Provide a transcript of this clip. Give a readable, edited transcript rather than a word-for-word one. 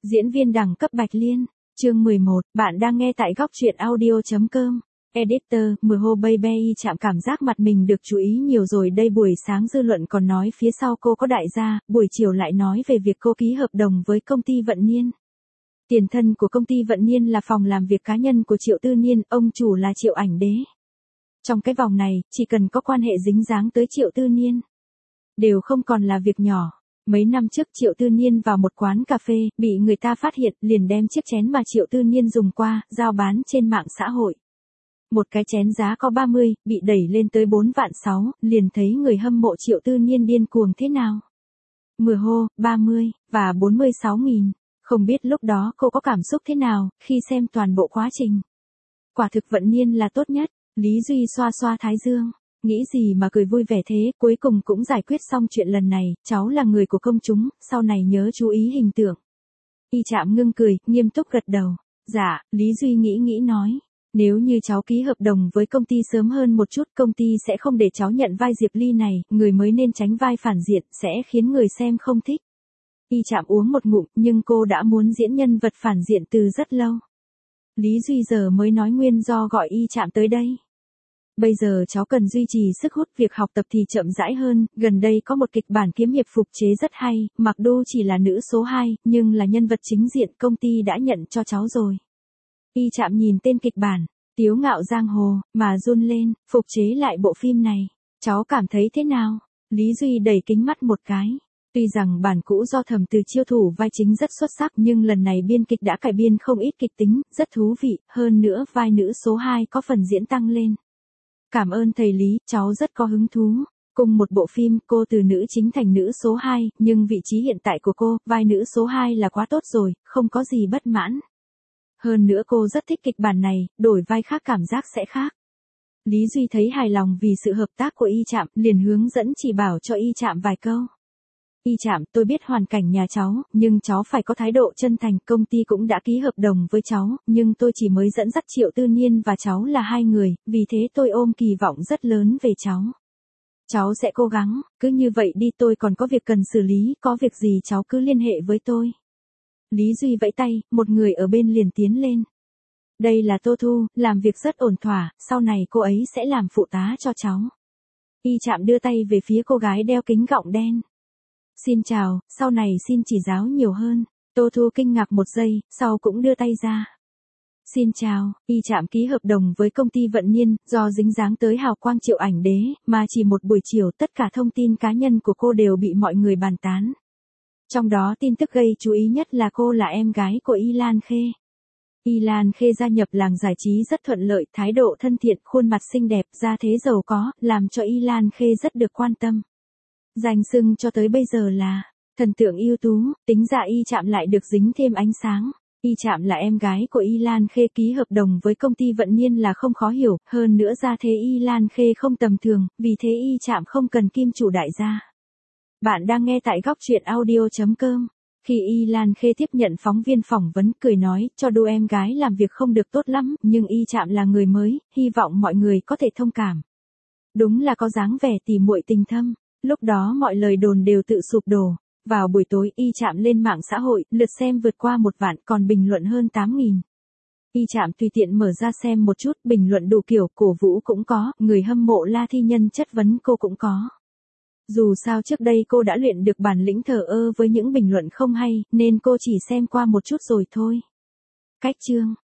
Diễn viên đẳng cấp Bạch Liên, chương 11, bạn đang nghe tại góc truyện audio.com. Editor, Mho Baby chạm cảm giác mặt mình được chú ý nhiều rồi đây. Buổi sáng dư luận còn nói phía sau cô có đại gia, buổi chiều lại nói về việc cô ký hợp đồng với công ty Vận Niên. Tiền thân của công ty Vận Niên là phòng làm việc cá nhân của Triệu Tư Niên, ông chủ là Triệu Ảnh Đế. Trong cái vòng này, chỉ cần có quan hệ dính dáng tới Triệu Tư Niên, đều không còn là việc nhỏ. Mấy năm trước Triệu Tư Niên vào một quán cà phê, bị người ta phát hiện, liền đem chiếc chén mà Triệu Tư Niên dùng qua, giao bán trên mạng xã hội. Một cái chén giá có 30, bị đẩy lên tới 4.600.000, liền thấy người hâm mộ Triệu Tư Niên điên cuồng thế nào. Mho, 30, và 46.000. Không biết lúc đó cô có cảm xúc thế nào, khi xem toàn bộ quá trình. Quả thực Vận Niên là tốt nhất, Lý Duy xoa xoa thái dương. Nghĩ gì mà cười vui vẻ thế, cuối cùng cũng giải quyết xong chuyện lần này, cháu là người của công chúng, sau này nhớ chú ý hình tượng. Y Trạm ngưng cười, nghiêm túc gật đầu. Dạ, Lý Duy nghĩ nói. Nếu như cháu ký hợp đồng với công ty sớm hơn một chút, công ty sẽ không để cháu nhận vai Diệp Ly này, người mới nên tránh vai phản diện, sẽ khiến người xem không thích. Y Trạm uống một ngụm, nhưng cô đã muốn diễn nhân vật phản diện từ rất lâu. Lý Duy giờ mới nói nguyên do gọi Y Trạm tới đây. Bây giờ cháu cần duy trì sức hút, việc học tập thì chậm rãi hơn, gần đây có một kịch bản kiếm hiệp phục chế rất hay, mặc dù chỉ là nữ số 2, nhưng là nhân vật chính diện, công ty đã nhận cho cháu rồi. Y Trạm nhìn tên kịch bản, Tiếu Ngạo Giang Hồ, mà run lên, phục chế lại bộ phim này, cháu cảm thấy thế nào? Lý Duy đẩy kính mắt một cái. Tuy rằng bản cũ do Thẩm Từ Chiêu thủ vai chính rất xuất sắc, nhưng lần này biên kịch đã cải biên không ít kịch tính, rất thú vị, hơn nữa vai nữ số 2 có phần diễn tăng lên. Cảm ơn thầy Lý, cháu rất có hứng thú. Cùng một bộ phim, cô từ nữ chính thành nữ số 2, nhưng vị trí hiện tại của cô, vai nữ số 2 là quá tốt rồi, không có gì bất mãn. Hơn nữa cô rất thích kịch bản này, đổi vai khác cảm giác sẽ khác. Lý Duy thấy hài lòng vì sự hợp tác của Y Trạm, liền hướng dẫn chỉ bảo cho Y Trạm vài câu. Y Trạm, tôi biết hoàn cảnh nhà cháu, nhưng cháu phải có thái độ chân thành, công ty cũng đã ký hợp đồng với cháu, nhưng tôi chỉ mới dẫn dắt Triệu Tư Niên và cháu là hai người, vì thế tôi ôm kỳ vọng rất lớn về cháu. Cháu sẽ cố gắng, cứ như vậy đi, tôi còn có việc cần xử lý, có việc gì cháu cứ liên hệ với tôi. Lý Duy vẫy tay, một người ở bên liền tiến lên. Đây là Tô Thu, làm việc rất ổn thỏa, sau này cô ấy sẽ làm phụ tá cho cháu. Y Trạm đưa tay về phía cô gái đeo kính gọng đen. Xin chào, sau này xin chỉ giáo nhiều hơn. Tô Thu kinh ngạc một giây, sau cũng đưa tay ra. Xin chào, Y Trạm ký hợp đồng với công ty Vận Niên, do dính dáng tới hào quang Triệu Ảnh Đế, mà chỉ một buổi chiều tất cả thông tin cá nhân của cô đều bị mọi người bàn tán. Trong đó tin tức gây chú ý nhất là cô là em gái của Y Lan Khê. Y Lan Khê gia nhập làng giải trí rất thuận lợi, thái độ thân thiện, khuôn mặt xinh đẹp, gia thế giàu có, làm cho Y Lan Khê rất được quan tâm. Danh xưng cho tới bây giờ là thần tượng ưu tú, tính ra Y Trạm lại được dính thêm ánh sáng. Y Trạm là em gái của Y Lan Khê, ký hợp đồng với công ty Vận Niên là không khó hiểu, hơn nữa gia thế Y Lan Khê không tầm thường, vì thế Y Trạm không cần kim chủ đại gia. Bạn đang nghe tại góc truyện audio.com. Khi Y Lan Khê tiếp nhận phóng viên phỏng vấn, cười nói, cho dù em gái làm việc không được tốt lắm, nhưng Y Trạm là người mới, hy vọng mọi người có thể thông cảm. Đúng là có dáng vẻ tỉ muội tình thâm. Lúc đó mọi lời đồn đều tự sụp đổ. Vào buổi tối, Y Trạm lên mạng xã hội, lượt xem vượt qua 1 vạn, còn bình luận hơn 8.000. Y Trạm tùy tiện mở ra xem một chút, bình luận đủ kiểu, cổ vũ cũng có, người hâm mộ La Thi Nhân chất vấn cô cũng có. Dù sao trước đây cô đã luyện được bản lĩnh thờ ơ với những bình luận không hay, nên cô chỉ xem qua một chút rồi thôi. Cách chương